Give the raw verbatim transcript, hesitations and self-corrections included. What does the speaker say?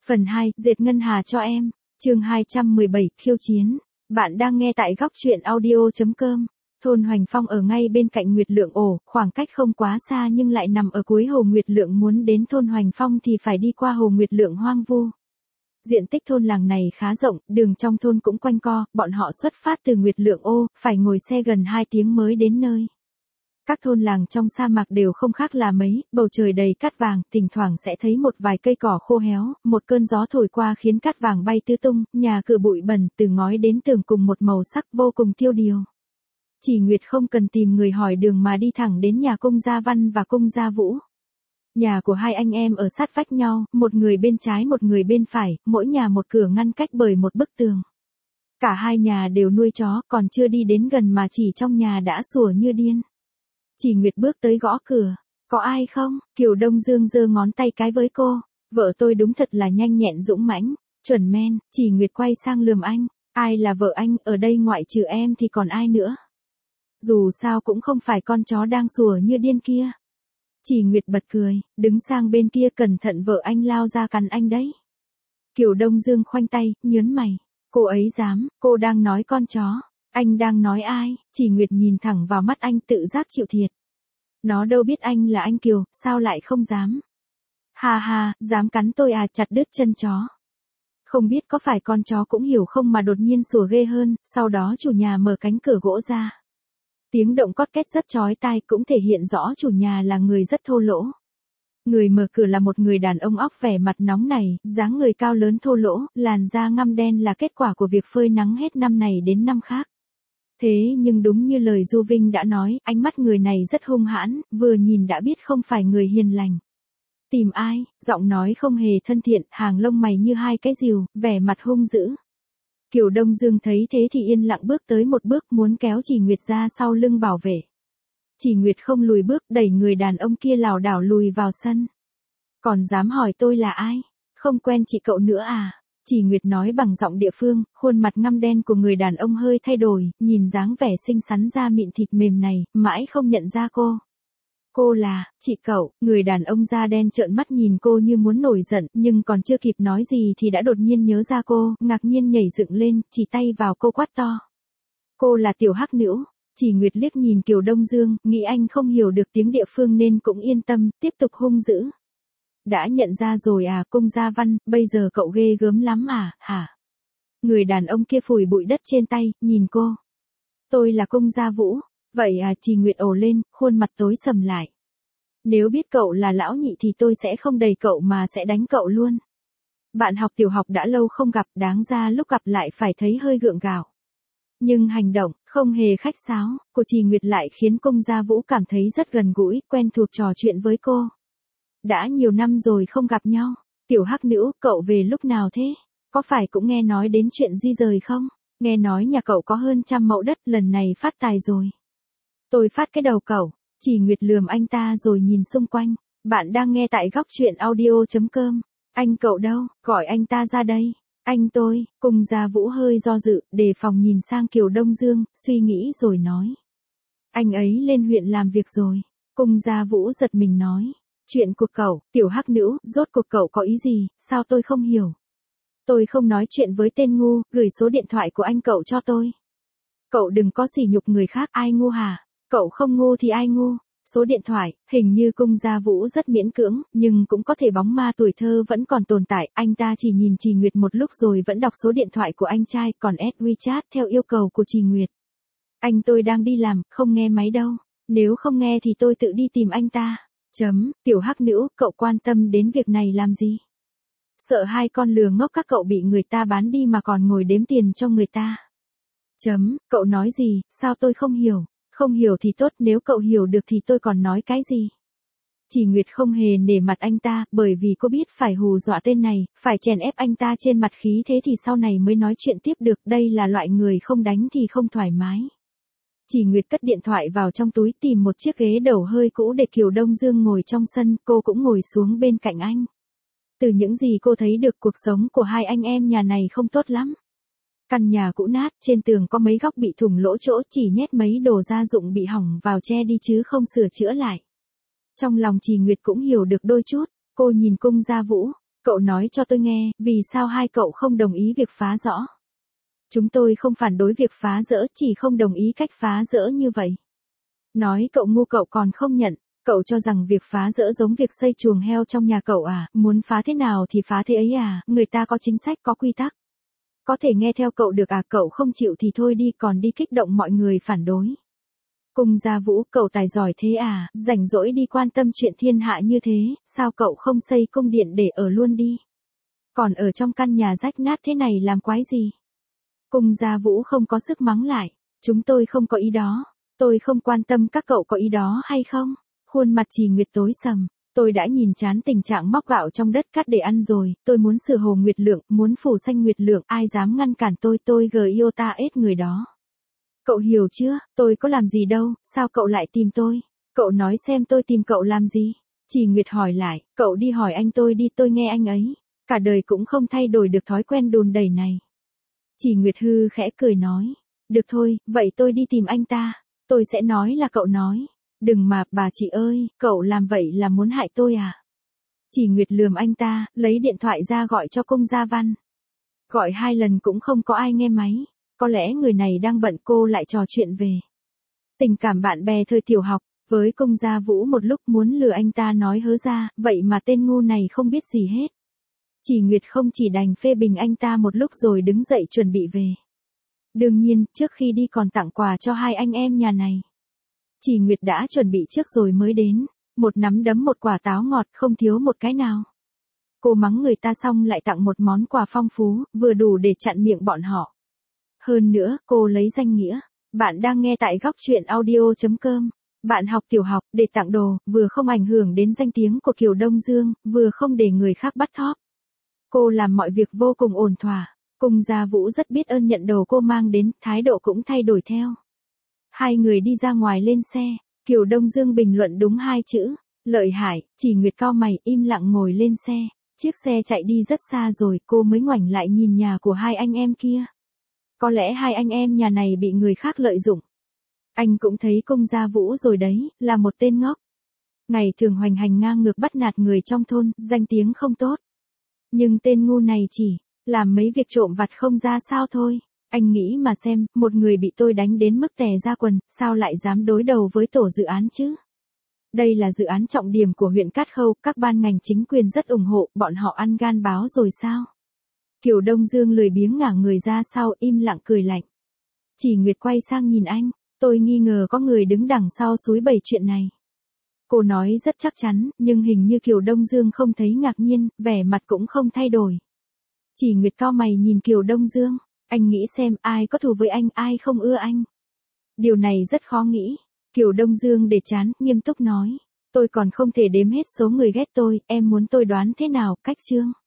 Phần hai, dệt ngân hà cho em. Chương hai trăm mười bảy, khiêu chiến. Bạn đang nghe tại góc truyện audio chấm com. Thôn Hoành Phong ở ngay bên cạnh Nguyệt Lượng Ổ, khoảng cách không quá xa nhưng lại nằm ở cuối hồ Nguyệt Lượng, muốn đến thôn Hoành Phong thì phải đi qua hồ Nguyệt Lượng hoang vu. Diện tích thôn làng này khá rộng, đường trong thôn cũng quanh co, bọn họ xuất phát từ Nguyệt Lượng Ô, phải ngồi xe gần hai tiếng mới đến nơi. Các thôn làng trong sa mạc đều không khác là mấy, bầu trời đầy cát vàng, thỉnh thoảng sẽ thấy một vài cây cỏ khô héo, một cơn gió thổi qua khiến cát vàng bay tứ tung, nhà cửa bụi bẩn, từ ngói đến tường cùng một màu sắc vô cùng tiêu điều. Chỉ Nguyệt không cần tìm người hỏi đường mà đi thẳng đến nhà Cung Gia Văn và Cung Gia Vũ. Nhà của hai anh em ở sát vách nhau, một người bên trái một người bên phải, mỗi nhà một cửa ngăn cách bởi một bức tường. Cả hai nhà đều nuôi chó, còn chưa đi đến gần mà chỉ trong nhà đã sủa như điên. Chỉ Nguyệt bước tới gõ cửa. Có ai không? Kiều Đông Dương giơ ngón tay cái với cô. Vợ tôi đúng thật là nhanh nhẹn dũng mãnh, chuẩn men. Chỉ Nguyệt quay sang lườm anh. Ai là vợ anh, ở đây ngoại trừ em thì còn ai nữa? Dù sao cũng không phải con chó đang sủa như điên kia. Chỉ Nguyệt bật cười, đứng sang bên kia, cẩn thận vợ anh lao ra cắn anh đấy. Kiều Đông Dương khoanh tay, nhớn mày. Cô ấy dám, cô đang nói con chó. Anh đang nói ai? Chỉ Nguyệt nhìn thẳng vào mắt anh, tự giác chịu thiệt. Nó đâu biết anh là anh Kiều, sao lại không dám? Ha ha, dám cắn tôi à, chặt đứt chân chó. Không biết có phải con chó cũng hiểu không mà đột nhiên sủa ghê hơn, sau đó chủ nhà mở cánh cửa gỗ ra. Tiếng động cót két rất chói tai, cũng thể hiện rõ chủ nhà là người rất thô lỗ. Người mở cửa là một người đàn ông óc vẻ mặt nóng nảy, dáng người cao lớn thô lỗ, làn da ngăm đen là kết quả của việc phơi nắng hết năm này đến năm khác. Thế nhưng đúng như lời Du Vinh đã nói, ánh mắt người này rất hung hãn, vừa nhìn đã biết không phải người hiền lành. Tìm ai? Giọng nói không hề thân thiện, hàng lông mày như hai cái rìu, vẻ mặt hung dữ. Kiều Đông Dương thấy thế thì yên lặng bước tới một bước, muốn kéo Chỉ Nguyệt ra sau lưng bảo vệ. Chỉ Nguyệt không lùi bước, đẩy người đàn ông kia lảo đảo lùi vào sân. Còn dám hỏi tôi là ai? Không quen chị cậu nữa à? Chỉ Nguyệt nói bằng giọng địa phương, khuôn mặt ngăm đen của người đàn ông hơi thay đổi, nhìn dáng vẻ xinh xắn da mịn thịt mềm này, mãi không nhận ra cô. Cô là, chị cậu. Người đàn ông da đen trợn mắt nhìn cô như muốn nổi giận, nhưng còn chưa kịp nói gì thì đã đột nhiên nhớ ra cô, ngạc nhiên nhảy dựng lên, chỉ tay vào cô quát to. Cô là Tiểu Hắc Nữu. Chỉ Nguyệt liếc nhìn Kiều Đông Dương, nghĩ anh không hiểu được tiếng địa phương nên cũng yên tâm, tiếp tục hung dữ. Đã nhận ra rồi à, Cung Gia Văn, bây giờ cậu ghê gớm lắm à, hả? Người đàn ông kia phủi bụi đất trên tay, nhìn cô. Tôi là Cung Gia Vũ. Vậy à, Chỉ Nguyệt ồ lên, khuôn mặt tối sầm lại. Nếu biết cậu là lão nhị thì tôi sẽ không đẩy cậu mà sẽ đánh cậu luôn. Bạn học tiểu học đã lâu không gặp, đáng ra lúc gặp lại phải thấy hơi gượng gạo. Nhưng hành động, không hề khách sáo, của Chỉ Nguyệt lại khiến Cung Gia Vũ cảm thấy rất gần gũi, quen thuộc trò chuyện với cô. Đã nhiều năm rồi không gặp nhau. Tiểu Hắc Nữu, cậu về lúc nào thế? Có phải cũng nghe nói đến chuyện di rời không? Nghe nói nhà cậu có hơn trăm mẫu đất, lần này phát tài rồi. Tôi phát cái đầu cậu. Chỉ Nguyệt lườm anh ta rồi nhìn xung quanh. Bạn đang nghe tại góc truyện audio chấm com. Anh cậu đâu? Gọi anh ta ra đây. Anh tôi. Cung Gia Vũ hơi do dự, đề phòng nhìn sang Kiều Đông Dương, suy nghĩ rồi nói. Anh ấy lên huyện làm việc rồi. Cung Gia Vũ giật mình nói. Chuyện của cậu, Tiểu Hắc Nữu, rốt cuộc cậu có ý gì, sao tôi không hiểu? Tôi không nói chuyện với tên ngu, gửi số điện thoại của anh cậu cho tôi. Cậu đừng có sỉ nhục người khác, ai ngu hả? Cậu không ngu thì ai ngu? Số điện thoại, hình như Cung Gia Vũ rất miễn cưỡng, nhưng cũng có thể bóng ma tuổi thơ vẫn còn tồn tại, anh ta chỉ nhìn Chỉ Nguyệt một lúc rồi vẫn đọc số điện thoại của anh trai, còn add WeChat theo yêu cầu của Chỉ Nguyệt. Anh tôi đang đi làm, không nghe máy đâu, nếu không nghe thì tôi tự đi tìm anh ta. Chấm, Tiểu Hắc Nữu, cậu quan tâm đến việc này làm gì? Sợ hai con lừa ngốc các cậu bị người ta bán đi mà còn ngồi đếm tiền cho người ta. Chấm, cậu nói gì, sao tôi không hiểu? Không hiểu thì tốt, nếu cậu hiểu được thì tôi còn nói cái gì? Chỉ Nguyệt không hề nể mặt anh ta, bởi vì cô biết phải hù dọa tên này, phải chèn ép anh ta trên mặt khí thế thì sau này mới nói chuyện tiếp được, đây là loại người không đánh thì không thoải mái. Chỉ Nguyệt cất điện thoại vào trong túi, tìm một chiếc ghế đầu hơi cũ để Kiều Đông Dương ngồi trong sân, cô cũng ngồi xuống bên cạnh anh. Từ những gì cô thấy được, cuộc sống của hai anh em nhà này không tốt lắm. Căn nhà cũ nát, trên tường có mấy góc bị thủng lỗ chỗ, chỉ nhét mấy đồ gia dụng bị hỏng vào che đi chứ không sửa chữa lại. Trong lòng Chỉ Nguyệt cũng hiểu được đôi chút, cô nhìn Cung Gia Vũ. Cậu nói cho tôi nghe, vì sao hai cậu không đồng ý việc phá rõ? Chúng tôi không phản đối việc phá rỡ, chỉ không đồng ý cách phá rỡ như vậy. Nói cậu ngu cậu còn không nhận, cậu cho rằng việc phá rỡ giống việc xây chuồng heo trong nhà cậu à, muốn phá thế nào thì phá thế ấy à, người ta có chính sách có quy tắc. Có thể nghe theo cậu được à, cậu không chịu thì thôi đi, còn đi kích động mọi người phản đối. Cung Gia Vũ, cậu tài giỏi thế à, rảnh rỗi đi quan tâm chuyện thiên hạ như thế, sao cậu không xây cung điện để ở luôn đi? Còn ở trong căn nhà rách nát thế này làm quái gì? Cung Gia Vũ không có sức mắng lại, chúng tôi không có ý đó, tôi không quan tâm các cậu có ý đó hay không. Khuôn mặt Trì Nguyệt tối sầm, tôi đã nhìn chán tình trạng móc gạo trong đất cát để ăn rồi, tôi muốn sửa Hồ Nguyệt Lượng, muốn phủ xanh Nguyệt Lượng, ai dám ngăn cản tôi, tôi gờ yêu ta ết người đó. Cậu hiểu chưa, tôi có làm gì đâu, sao cậu lại tìm tôi? Cậu nói xem tôi tìm cậu làm gì? Trì Nguyệt hỏi lại, cậu đi hỏi anh tôi đi, tôi nghe anh ấy. Cả đời cũng không thay đổi được thói quen đùn đẩy này. Trì Nguyệt hư khẽ cười nói, được thôi, vậy tôi đi tìm anh ta. Tôi sẽ nói là cậu nói. Đừng mà, bà chị ơi, cậu làm vậy là muốn hại tôi à? Trì Nguyệt lườm anh ta, lấy điện thoại ra gọi cho Cung Gia Văn. Gọi hai lần cũng không có ai nghe máy. Có lẽ người này đang bận, cô lại trò chuyện về tình cảm bạn bè thời tiểu học, với Cung Gia Vũ một lúc muốn lừa anh ta nói hớ ra, vậy mà tên ngu này không biết gì hết. Trì Nguyệt không chỉ đành phê bình anh ta một lúc rồi đứng dậy chuẩn bị về. Đương nhiên, trước khi đi còn tặng quà cho hai anh em nhà này. Trì Nguyệt đã chuẩn bị trước rồi mới đến, một nắm đấm một quả táo ngọt không thiếu một cái nào. Cô mắng người ta xong lại tặng một món quà phong phú, vừa đủ để chặn miệng bọn họ. Hơn nữa, cô lấy danh nghĩa. Bạn đang nghe tại góc chuyện audio chấm com. Bạn học tiểu học, để tặng đồ, vừa không ảnh hưởng đến danh tiếng của Kiều Đông Dương, vừa không để người khác bắt thóp. Cô làm mọi việc vô cùng ổn thỏa. Cung Gia Vũ rất biết ơn nhận đồ cô mang đến, thái độ cũng thay đổi theo. Hai người đi ra ngoài lên xe, Kiều Đông Dương bình luận đúng hai chữ, lợi hại. Trì Nguyệt cau mày, im lặng ngồi lên xe. Chiếc xe chạy đi rất xa rồi, cô mới ngoảnh lại nhìn nhà của hai anh em kia. Có lẽ hai anh em nhà này bị người khác lợi dụng. Anh cũng thấy Cung Gia Vũ rồi đấy, là một tên ngốc. Ngày thường hoành hành ngang ngược bắt nạt người trong thôn, danh tiếng không tốt. Nhưng tên ngu này chỉ làm mấy việc trộm vặt không ra sao thôi. Anh nghĩ mà xem, một người bị tôi đánh đến mức tè ra quần, sao lại dám đối đầu với tổ dự án chứ? Đây là dự án trọng điểm của huyện Cát Khâu, các ban ngành chính quyền rất ủng hộ, bọn họ ăn gan báo rồi sao? Kiều Đông Dương lười biếng ngả người ra sau, im lặng cười lạnh. Trì Nguyệt quay sang nhìn anh, tôi nghi ngờ có người đứng đằng sau xúi bày chuyện này. Cô nói rất chắc chắn, nhưng hình như Kiều Đông Dương không thấy ngạc nhiên, vẻ mặt cũng không thay đổi. Trì Nguyệt cau mày nhìn Kiều Đông Dương, anh nghĩ xem ai có thù với anh, ai không ưa anh. Điều này rất khó nghĩ. Kiều Đông Dương để chán, nghiêm túc nói, tôi còn không thể đếm hết số người ghét tôi, em muốn tôi đoán thế nào, Cách Trương?